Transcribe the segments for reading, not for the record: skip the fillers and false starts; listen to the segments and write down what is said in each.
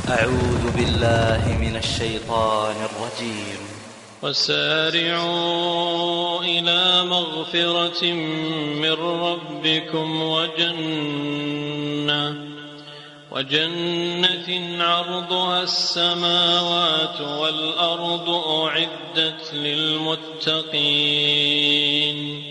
أعوذ بالله من الشيطان الرجيم. وسارعوا إلى مغفرة من ربكم وجنة عرضها السماوات والأرض أعدت للمتقين.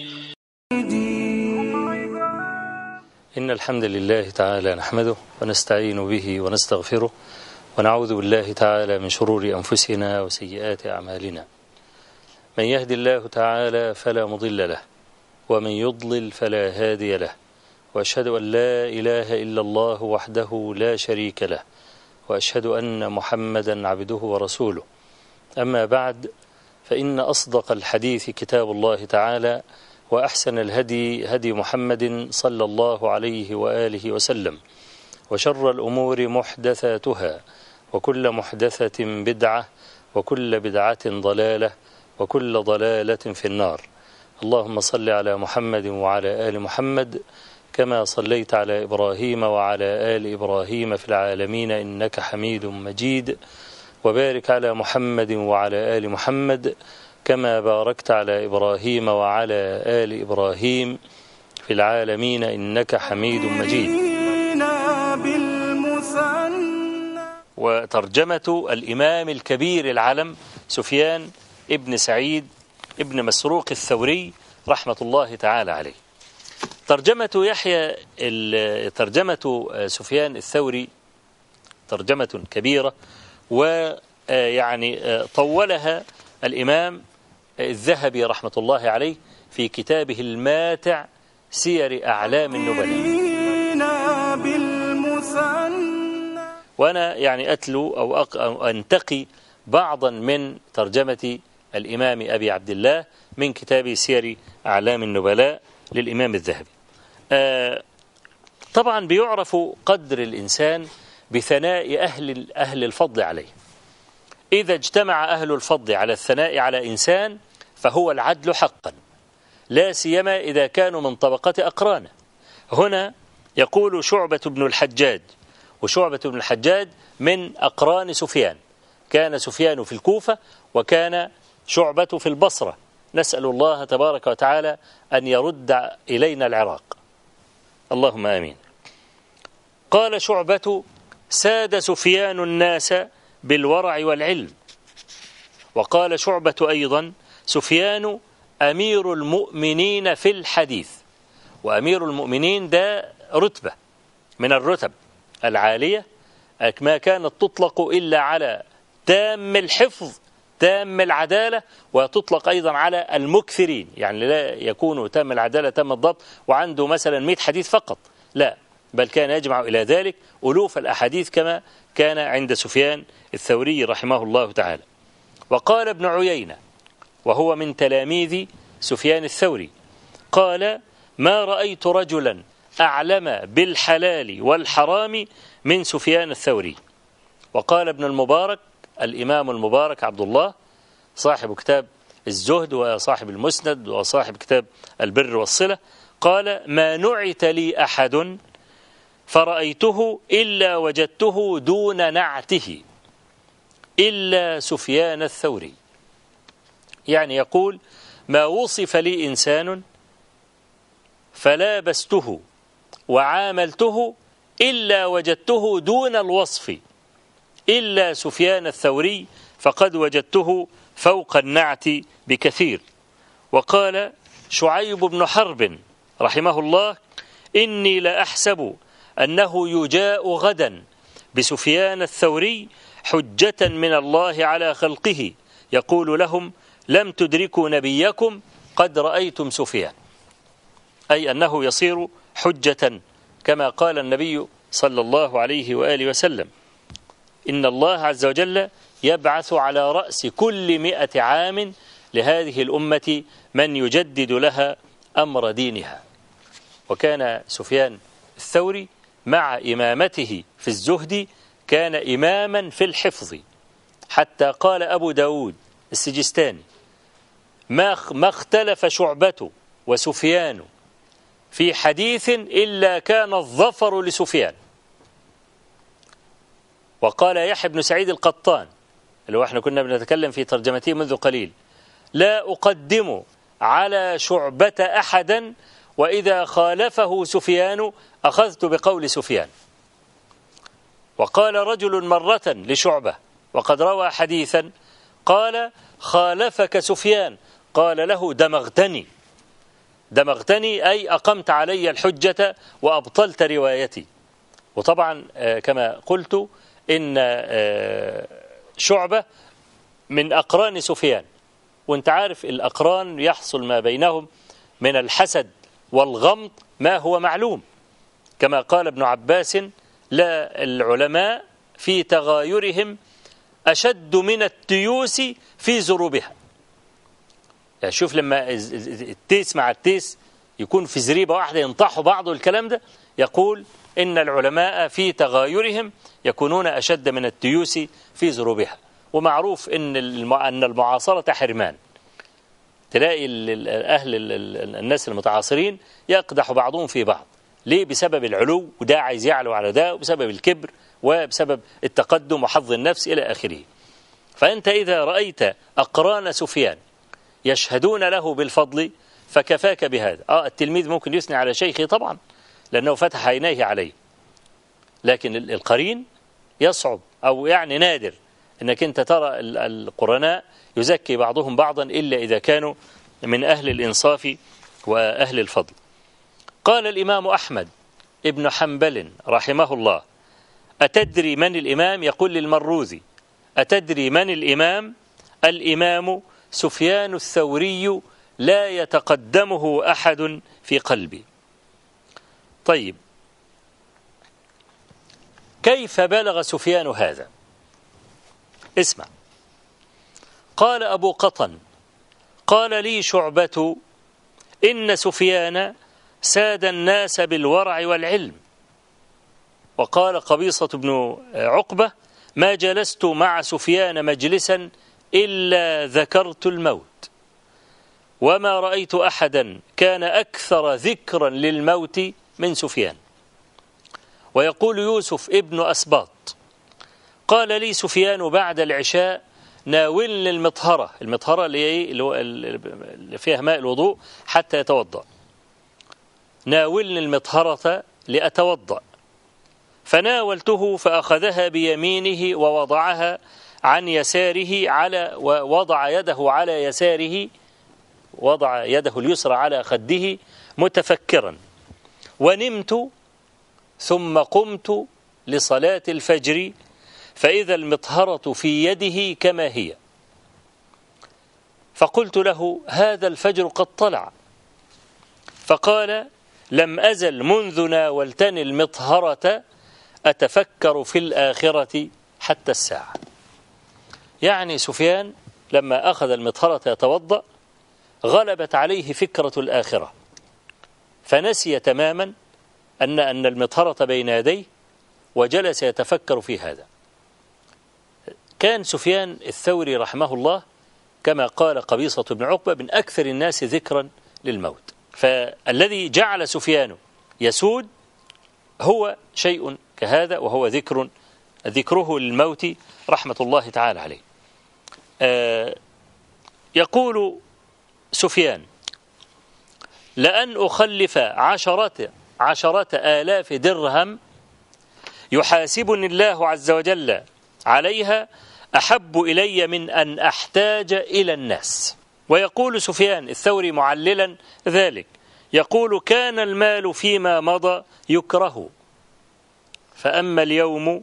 إن الحمد لله تعالى نحمده ونستعين به ونستغفره ونعوذ بالله تعالى من شرور أنفسنا وسيئات أعمالنا. من يهد الله تعالى فلا مضل له ومن يضلل فلا هادي له، وأشهد أن لا إله إلا الله وحده لا شريك له، وأشهد أن محمدا عبده ورسوله. أما بعد، فإن أصدق الحديث كتاب الله تعالى، وأحسن الهدي هدي محمد صلى الله عليه وآله وسلم، وشر الأمور محدثاتها، وكل محدثة بدعة، وكل بدعة ضلالة، وكل ضلالة في النار. اللهم صل على محمد وعلى آل محمد كما صليت على إبراهيم وعلى آل إبراهيم في العالمين إنك حميد مجيد، وبارك على محمد وعلى آل محمد كما باركت على إبراهيم وعلى آل إبراهيم في العالمين إنك حميد مجيد. وترجمة الإمام الكبير العلم سفيان ابن سعيد ابن مسروق الثوري رحمة الله تعالى عليه. ترجمة سفيان الثوري ترجمة كبيرة، ويعني طولها الإمام الذهبي رحمة الله عليه في كتابه الماتع سير أعلام النبلاء. وأنا يعني أتلو أو أنتقي بعضا من ترجمة الإمام أبي عبد الله من كتاب سير أعلام النبلاء للإمام الذهبي. طبعا بيعرف قدر الإنسان بثناء أهل الفضل عليه. إذا اجتمع أهل الفضل على الثناء على إنسان فهو العدل حقا، لا سيما إذا كانوا من طبقة أقرانه. هنا يقول شعبة بن الحجاج، وشعبة بن الحجاج من أقران سفيان، كان سفيان في الكوفة وكان شعبة في البصرة. نسأل الله تبارك وتعالى أن يرد إلينا العراق، اللهم آمين. قال شعبة: ساد سفيان الناس بالورع والعلم. وقال شعبة أيضا: سفيان أمير المؤمنين في الحديث. وأمير المؤمنين ده رتبة من الرتب العالية ما كانت تطلق إلا على تام الحفظ تام العدالة، وتطلق أيضا على المكثرين، يعني لا يكون تام العدالة تام الضبط وعنده مثلا 100 حديث فقط، لا، بل كان يجمع إلى ذلك ألوف الأحاديث كما كان عند سفيان الثوري رحمه الله تعالى. وقال ابن عيينة وهو من تلاميذ سفيان الثوري، قال: ما رأيت رجلا أعلم بالحلال والحرام من سفيان الثوري. وقال ابن المبارك، الإمام المبارك عبد الله صاحب كتاب الزهد وصاحب المسند وصاحب كتاب البر والصلة، قال: ما نعت لي أحد فرأيته إلا وجدته دون نعته إلا سفيان الثوري. يعني يقول: ما وصف لي إنسان فلابسته وعاملته إلا وجدته دون الوصف إلا سفيان الثوري، فقد وجدته فوق النعت بكثير. وقال شعيب بن حرب رحمه الله: إني لأحسب أنه يجاء غدا بسفيان الثوري حجة من الله على خلقه، يقول لهم: لم تدركوا نبيكم قد رأيتم سفيان، أي أنه يصير حجة كما قال النبي صلى الله عليه وآله وسلم: إن الله عز وجل يبعث على رأس كل 100 عام لهذه الأمة من يجدد لها أمر دينها. وكان سفيان الثوري مع إمامته في الزهد كان إماما في الحفظ، حتى قال أبو داود السجستاني: ما اختلف شعبة وسفيان في حديث إلا كان الظفر لسفيان. وقال يحيى بن سعيد القطان اللي هو احنا كنا بنتكلم في ترجمته منذ قليل: لا أقدم على شعبة أحدا، وإذا خالفه سفيان أخذت بقول سفيان. وقال رجل مرة لشعبة وقد روى حديثا قال: خالفك سفيان، قال له: دمغتني. دمغتني أي أقمت علي الحجة وأبطلت روايتي. وطبعا كما قلت إن شعبة من أقران سفيان، وانت عارف الأقران يحصل ما بينهم من الحسد والغمط ما هو معلوم، كما قال ابن عباس: لا العلماء في تغايرهم أشد من التيوس في زروبها. يعني شوف لما التيس مع التيس يكون في زريبة واحدة ينطحوا بعض والكلام ده، يقول إن العلماء في تغايرهم يكونون أشد من التيوس في زروبها. ومعروف إن المعاصرة حرمان، تلاقي الناس المتعاصرين يقدح بعضهم في بعض. ليه؟ بسبب العلو، وده عايز يعلو على ده، وبسبب الكبر، وبسبب التقدم وحظ النفس إلى آخره. فأنت إذا رأيت أقران سفيان يشهدون له بالفضل فكفاك بهذا. التلميذ ممكن يثني على شيخه طبعا لأنه فتح عينيه عليه، لكن القرين يصعب أو يعني نادر أنك أنت ترى القرناء يزكي بعضهم بعضا إلا إذا كانوا من أهل الإنصاف وأهل الفضل. قال الإمام أحمد ابن حنبل رحمه الله: أتدري من الإمام؟ يقول للمروذي: أتدري من الإمام؟ الإمام سفيان الثوري لا يتقدمه أحد في قلبي. طيب، كيف بلغ سفيان هذا؟ اسمع. قال أبو قطن: قال لي شعبة: إن سفيان ساد الناس بالورع والعلم. وقال قبيصة بن عقبة: ما جلست مع سفيان مجلسا إلا ذكرت الموت، وما رأيت أحدا كان أكثر ذكرا للموت من سفيان. ويقول يوسف ابن أسباط: قال لي سفيان بعد العشاء: ناولني المطهرة. المطهرة اللي فيها ماء الوضوء حتى يتوضأ. ناولني المطهرة لأتوضأ. فناولته فأخذها بيمينه ووضعها عن يساره ووضع يده على يساره، وضع يده اليسرى على خده متفكرا. ونمت ثم قمت لصلاة الفجر فإذا المطهرة في يده كما هي. فقلت له: هذا الفجر قد طلع. فقال: لم أزل منذ ناولتني المطهرة أتفكر في الآخرة حتى الساعة. يعني سفيان لما أخذ المطهرة يتوضأ غلبت عليه فكرة الآخرة، فنسي تماما أن المطهرة بين يديه وجلس يتفكر في هذا. كان سفيان الثوري رحمه الله كما قال قبيصة بن عقبة من أكثر الناس ذكرا للموت. فالذي جعل سفيان يسود هو شيء كهذا، وهو ذكره للموت رحمة الله تعالى عليه. يقول سفيان: لأن أخلف عشرة آلاف درهم يحاسبني الله عز وجل عليها أحب إلي من أن أحتاج إلى الناس. ويقول سفيان الثوري معللا ذلك، يقول: كان المال فيما مضى يكره، فأما اليوم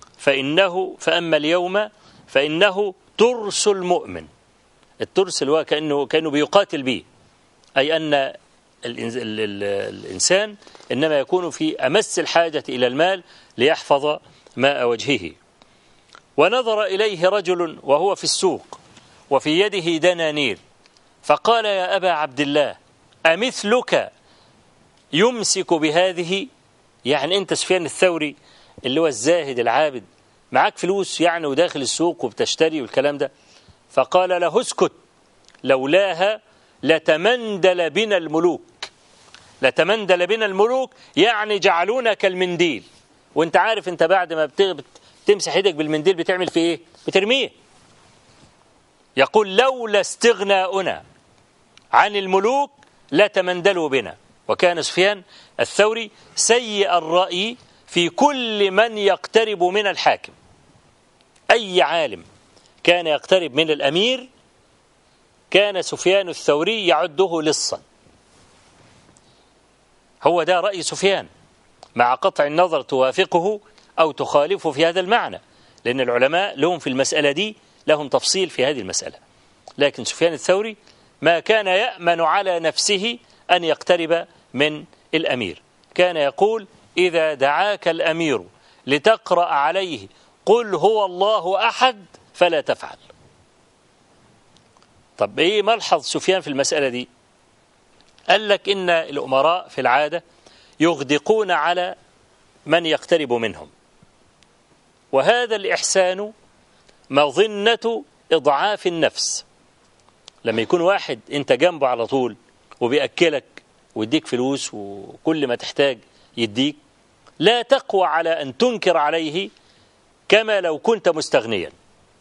فإنه ترس المؤمن. الترس اللي هو كأنه بيقاتل به، أي أن الإنسان إنما يكون في أمس الحاجة إلى المال ليحفظ ماء وجهه. ونظر إليه رجل وهو في السوق وفي يده دنانير فقال: يا أبا عبد الله، أمثلك يمسك بهذه؟ يعني أنت سفيان الثوري اللي هو الزاهد العابد معاك فلوس يعني وداخل السوق وبتشتري والكلام ده. فقال له: اسكت، لولاها لتمندل بنا الملوك. لتمندل بنا الملوك يعني جعلونا كالمنديل. وانت عارف انت بعد ما تمسح ايدك بالمنديل بتعمل فيه ايه؟ بترميه. يقول لولا استغناؤنا عن الملوك لتمندلوا بنا. وكان سفيان الثوري سيء الرأي في كل من يقترب من الحاكم. أي عالم كان يقترب من الأمير كان سفيان الثوري يعده لصا. هو ده رأي سفيان، مع قطع النظر توافقه أو تخالفه في هذا المعنى، لأن العلماء لهم في المسألة دي لهم تفصيل في هذه المسألة. لكن سفيان الثوري ما كان يأمن على نفسه أن يقترب من الأمير. كان يقول إذا دعاك الأمير لتقرأ عليه قل هو الله أحد فلا تفعل. طب إيه ملحظ سفيان في المسألة دي؟ قال لك إن الأمراء في العادة يغدقون على من يقترب منهم، وهذا الإحسان مظنة إضعاف النفس. لما يكون واحد أنت جنبه على طول وبيأكلك ويديك فلوس وكل ما تحتاج يديك، لا تقوى على أن تنكر عليه كما لو كنت مستغنيا.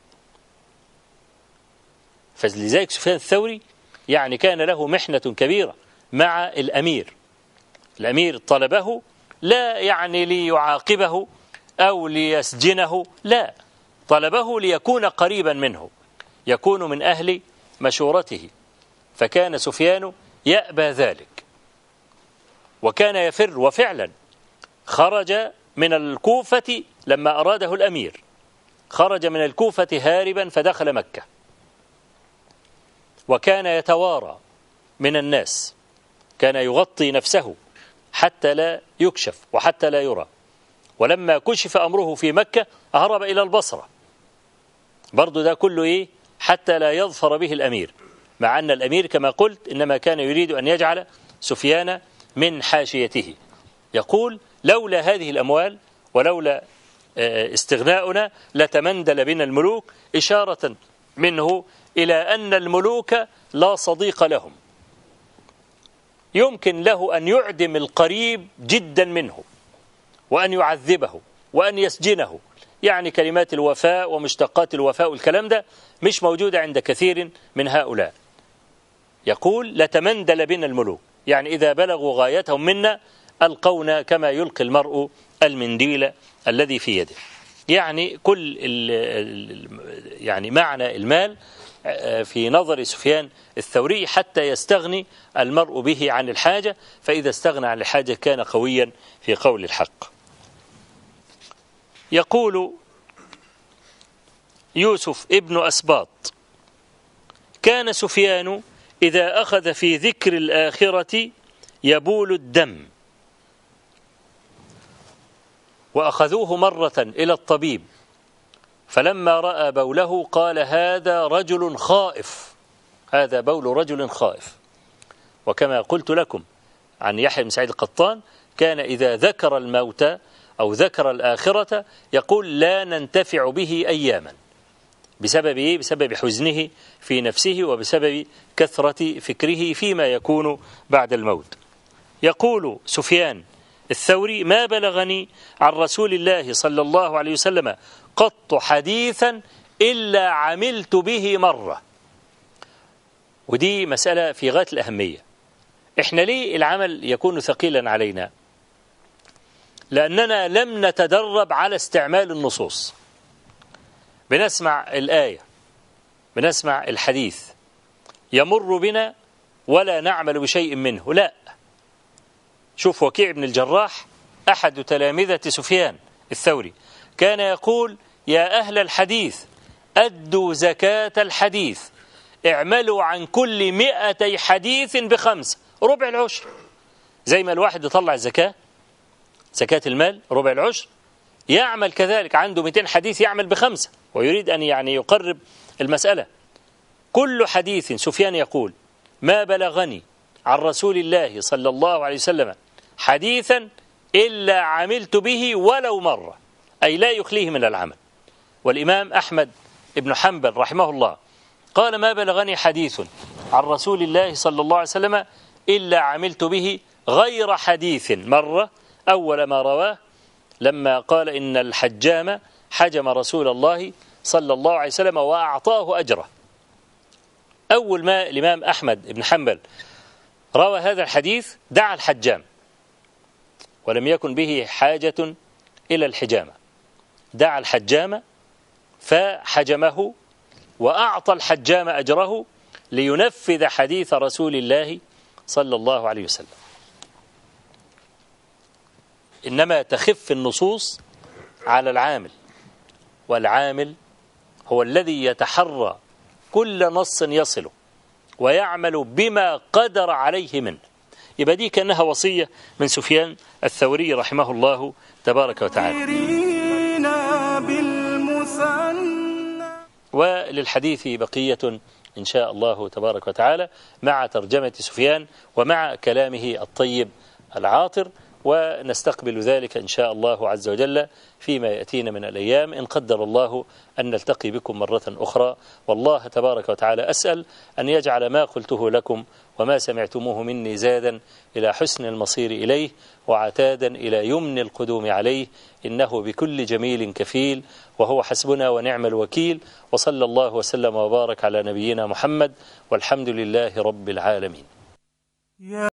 فلذلك سفيان الثوري يعني كان له محنة كبيرة مع الأمير. الأمير طلبه لا يعني ليعاقبه أو ليسجنه، لا، طلبه ليكون قريبا منه، يكون من أهل مشورته. فكان سفيان يأبى ذلك وكان يفر، وفعلا خرج من الكوفة لما أراده الأمير، خرج من الكوفة هاربا فدخل مكة، وكان يتوارى من الناس، كان يغطي نفسه حتى لا يكشف وحتى لا يرى. ولما كشف أمره في مكة هرب إلى البصرة، برضو ده كله إيه؟ حتى لا يظفر به الأمير، مع أن الأمير كما قلت إنما كان يريد أن يجعل سفيان من حاشيته. يقول لولا هذه الأموال ولولا استغناؤنا لتمندل بنا الملوك، إشارة منه إلى أن الملوك لا صديق لهم، يمكن له أن يعدم القريب جدا منه وأن يعذبه وأن يسجنه. يعني كلمات الوفاء ومشتقات الوفاء والكلام ده مش موجودة عند كثير من هؤلاء. يقول لتمندل بنا الملوك، يعني إذا بلغوا غايتهم منا ألقونا كما يلقي المرء المنديل الذي في يده. يعني كل يعني معنى المال في نظر سفيان الثوري حتى يستغني المرء به عن الحاجة، فإذا استغنى عن الحاجة كان قويا في قول الحق. يقول يوسف ابن أسباط كان سفيان إذا أخذ في ذكر الآخرة يبول الدم، وأخذوه مرة إلى الطبيب فلما رأى بوله قال هذا رجل خائف، هذا بول رجل خائف. وكما قلت لكم عن يحيى بن سعيد القطان كان إذا ذكر الموت أو ذكر الآخرة يقول لا ننتفع به أياما. بسبب إيه؟ بسبب حزنه في نفسه وبسبب كثرة فكره فيما يكون بعد الموت. يقول سفيان الثوري ما بلغني عن رسول الله صلى الله عليه وسلم قط حديثا إلا عملت به مرة. ودي مسألة في غاية الأهمية. إحنا ليه العمل يكون ثقيلا علينا؟ لأننا لم نتدرب على استعمال النصوص. بنسمع الآية، بنسمع الحديث، يمر بنا ولا نعمل بشيء منه. لا، شوف وكيع بن الجراح أحد تلامذة سفيان الثوري كان يقول يا أهل الحديث أدوا زكاة الحديث، اعملوا عن كل 200 حديث ب5، ربع العشر. زي ما الواحد يطلع الزكاة، زكاة المال ربع العشر، يعمل كذلك عنده 200 حديث يعمل ب5، ويريد أن يعني يقرب المسألة. كل حديث سفيان يقول ما بلغني عن رسول الله صلى الله عليه وسلم حديثا إلا عملت به ولو مرة، أي لا يخليه من العمل. والإمام أحمد بن حنبل رحمه الله قال ما بلغني حديث عن رسول الله صلى الله عليه وسلم إلا عملت به غير حديث مرة أول ما رواه لما قال إن الحجام حجم رسول الله صلى الله عليه وسلم وأعطاه أجره. أول ما الإمام أحمد بن حنبل روى هذا الحديث دعا الحجام، ولم يكن به حاجة إلى الحجامة، دعا الحجام فحجمه وأعطى الحجام أجره لينفذ حديث رسول الله صلى الله عليه وسلم. إنما تخف النصوص على العامل، والعامل هو الذي يتحرى كل نص يصله ويعمل بما قدر عليه منه. يبقى دي كأنها وصية من سفيان الثوري رحمه الله تبارك وتعالى. وللحديث بقية إن شاء الله تبارك وتعالى مع ترجمة سفيان ومع كلامه الطيب العاطر، ونستقبل ذلك إن شاء الله عز وجل فيما يأتينا من الأيام إن قدر الله أن نلتقي بكم مرة أخرى. والله تبارك وتعالى أسأل أن يجعل ما قلته لكم وما سمعتموه مني زادا إلى حسن المصير إليه وعتادا إلى يمن القدوم عليه، إنه بكل جميل كفيل وهو حسبنا ونعم الوكيل. وصلى الله وسلم وبارك على نبينا محمد، والحمد لله رب العالمين.